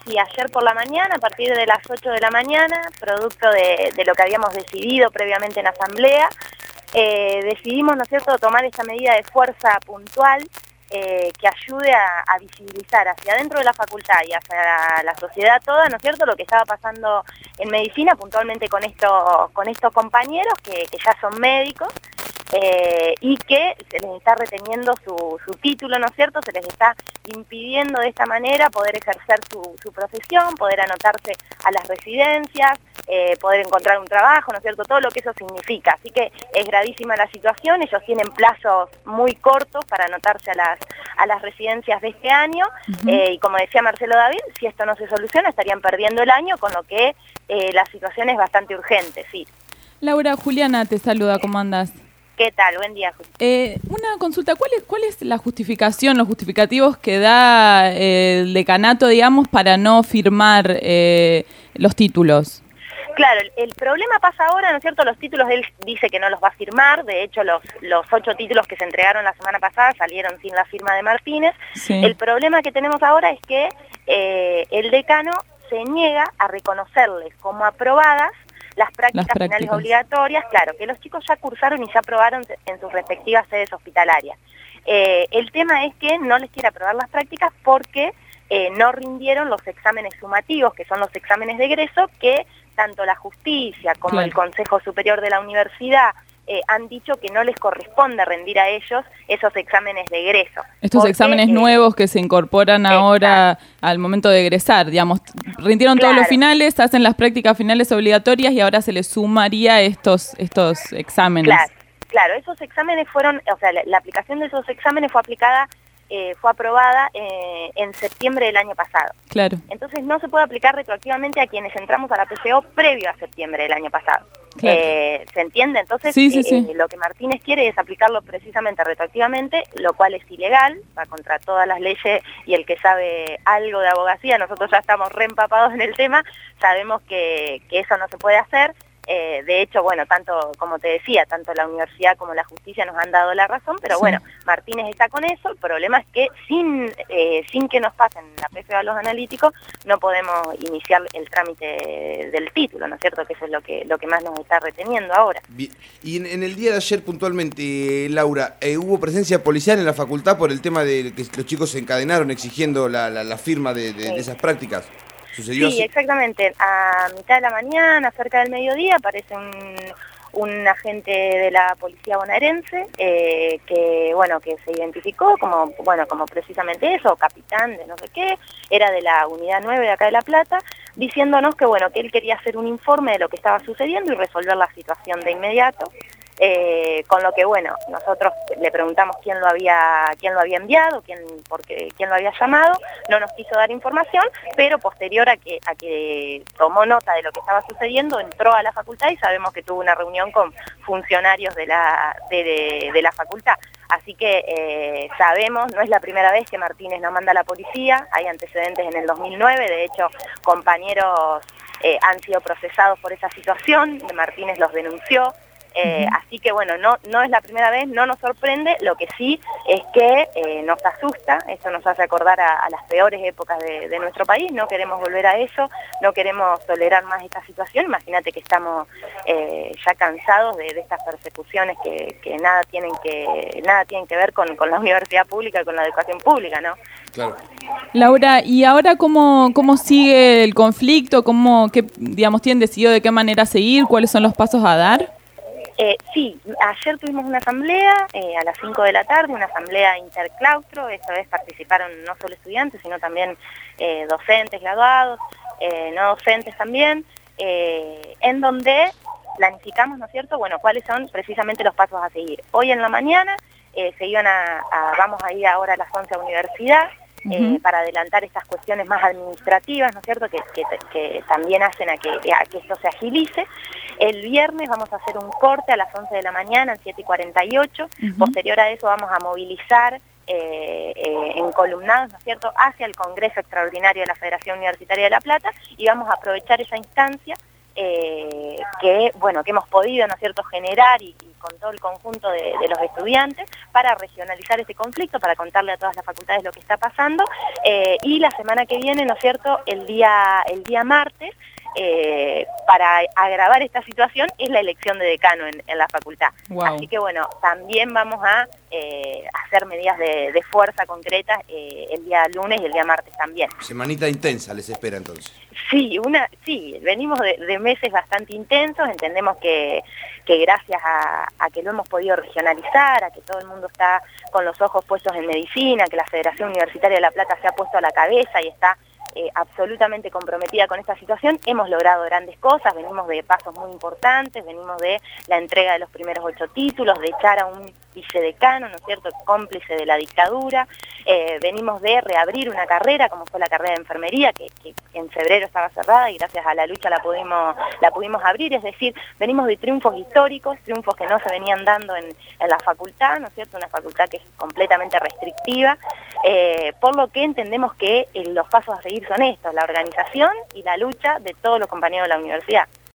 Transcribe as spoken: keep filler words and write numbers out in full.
Sí, ayer por la mañana, a partir de las ocho de la mañana, producto de, de lo que habíamos decidido previamente en asamblea, eh, decidimos, ¿no es cierto?, tomar esta medida de fuerza puntual eh, que ayude a, a visibilizar hacia adentro de la facultad y hacia la, la sociedad toda, ¿no es cierto?, lo que estaba pasando en medicina, puntualmente con estos, con estos compañeros que, que ya son médicos, Eh, y que se les está reteniendo su, su título, ¿no es cierto?, se les está impidiendo de esta manera poder ejercer su, su profesión, poder anotarse a las residencias, eh, poder encontrar un trabajo, ¿no es cierto?, todo lo que eso significa. Así que es gravísima la situación, ellos tienen plazos muy cortos para anotarse a las, a las residencias de este año, uh-huh. eh, y como decía Marcelo David, si esto no se soluciona estarían perdiendo el año, con lo que eh, la situación es bastante urgente, sí. Laura, Juliana te saluda, ¿cómo andás? ¿Qué tal? Buen día, Julián. Eh, una consulta, ¿cuál es, ¿cuál es la justificación, los justificativos que da eh, el decanato, digamos, para no firmar eh, los títulos? Claro, el, el problema pasa ahora, ¿no es cierto? Los títulos él dice que no los va a firmar, de hecho los, los ocho títulos que se entregaron la semana pasada salieron sin la firma de Martínez. Sí. El problema que tenemos ahora es que eh, el decano se niega a reconocerles como aprobadas las prácticas, las prácticas finales obligatorias, claro, que los chicos ya cursaron y ya aprobaron en sus respectivas sedes hospitalarias. Eh, el tema es que no les quiere aprobar las prácticas porque eh, no rindieron los exámenes sumativos, que son los exámenes de egreso, que tanto la justicia como claro. el Consejo Superior de la Universidad eh, han dicho que no les corresponde rendir a ellos esos exámenes de egreso. Estos porque, exámenes eh, nuevos que se incorporan ahora exacto. al momento de egresar, digamos, rindieron claro. todos los finales, hacen las prácticas finales obligatorias y ahora se les sumaría estos, estos exámenes. Claro, claro, esos exámenes fueron, o sea, la, la aplicación de esos exámenes fue aplicada, eh, fue aprobada eh, en septiembre del año pasado. Claro. Entonces no se puede aplicar retroactivamente a quienes entramos a la P C O previo a septiembre del año pasado. Claro. Eh, ¿Se entiende? Entonces sí, sí, eh, sí. Eh, lo que Martínez quiere es aplicarlo precisamente retroactivamente, lo cual es ilegal, va contra todas las leyes, y el que sabe algo de abogacía, nosotros ya estamos reempapados en el tema, sabemos que, que eso no se puede hacer. Eh, de hecho, bueno, tanto, como te decía, tanto la universidad como la justicia nos han dado la razón, pero sí. bueno, Martínez está con eso. El problema es que sin eh, sin que nos pasen la P F A a los analíticos, no podemos iniciar el trámite del título, ¿no es cierto? Que eso es lo que lo que más nos está reteniendo ahora. Bien. Y en, en el día de ayer puntualmente, Laura, eh, ¿hubo presencia policial en la facultad por el tema de que los chicos se encadenaron exigiendo la, la, la firma de, de, sí. de esas prácticas? ¿Sucedió sí, así? Exactamente. A mitad de la mañana, cerca del mediodía, aparece un, un agente de la policía bonaerense eh, que, bueno, que se identificó como, bueno, como precisamente eso, capitán de no sé qué, era de la unidad nueve de acá de La Plata, diciéndonos que, bueno, que él quería hacer un informe de lo que estaba sucediendo y resolver la situación de inmediato. Eh, con lo que, bueno, nosotros le preguntamos quién lo había quién lo había enviado, quién, porque, quién lo había llamado, no nos quiso dar información, pero posterior a que, a que tomó nota de lo que estaba sucediendo, entró a la facultad y sabemos que tuvo una reunión con funcionarios de la, de, de, de la facultad. Así que eh, sabemos, no es la primera vez que Martínez nos manda a la policía, hay antecedentes en el dos mil nueve, de hecho compañeros eh, han sido procesados por esa situación, Martínez los denunció. Eh, uh-huh. Así que bueno, no, no es la primera vez, no nos sorprende, lo que sí es que eh, nos asusta, eso nos hace acordar a, a las peores épocas de, de nuestro país, no queremos volver a eso, no queremos tolerar más esta situación. Imagínate que estamos eh, ya cansados de, de estas persecuciones que, que nada tienen que nada tienen que ver con, con la universidad pública y con la educación pública, ¿no? Claro. Laura, ¿y ahora cómo, cómo sigue el conflicto? ¿Cómo, qué, digamos, tienen decidido de qué manera seguir? ¿Cuáles son los pasos a dar? Eh, sí, ayer tuvimos una asamblea eh, a las cinco de la tarde, una asamblea interclaustro, esta vez participaron no solo estudiantes, sino también eh, docentes, graduados, eh, no docentes también, eh, en donde planificamos, ¿no es cierto?, bueno, cuáles son precisamente los pasos a seguir. Hoy en la mañana eh, se iban a, a, vamos a ir ahora a las once a universidad, Eh, uh-huh. para adelantar estas cuestiones más administrativas, ¿no es cierto?, que, que, que también hacen a que, a que esto se agilice. El viernes vamos a hacer un corte a las once de la mañana, a siete y cuarenta y ocho, uh-huh. Posterior a eso vamos a movilizar eh, eh, en columnados, ¿no es cierto?, hacia el Congreso Extraordinario de la Federación Universitaria de La Plata, y vamos a aprovechar esa instancia eh, que, bueno, que hemos podido, ¿no es cierto?, generar y, y con todo el conjunto de, de los estudiantes para regionalizar este conflicto, para contarle a todas las facultades lo que está pasando, eh, y la semana que viene, ¿no es cierto?, el día, el día martes, Eh, para agravar esta situación es la elección de decano en, en la facultad. Wow. Así que bueno, también vamos a eh, hacer medidas de, de fuerza concretas eh, el día lunes y el día martes también. Semanita intensa les espera entonces. Sí, una, sí, venimos de, de meses bastante intensos, entendemos que, que gracias a, a que lo hemos podido regionalizar, a que todo el mundo está con los ojos puestos en medicina, que la Federación Universitaria de La Plata se ha puesto a la cabeza y está Eh, absolutamente comprometida con esta situación, hemos logrado grandes cosas, venimos de pasos muy importantes, venimos de la entrega de los primeros ocho títulos, de echar a un vicedecano, ¿no es cierto?, cómplice de la dictadura, eh, venimos de reabrir una carrera como fue la carrera de enfermería, que, que en febrero estaba cerrada y gracias a la lucha la pudimos, la pudimos abrir, es decir, venimos de triunfos históricos, triunfos que no se venían dando en, en la facultad, ¿no es cierto?, una facultad que es completamente restrictiva, eh, por lo que entendemos que eh, los pasos a seguir son estos, la organización y la lucha de todos los compañeros de la universidad.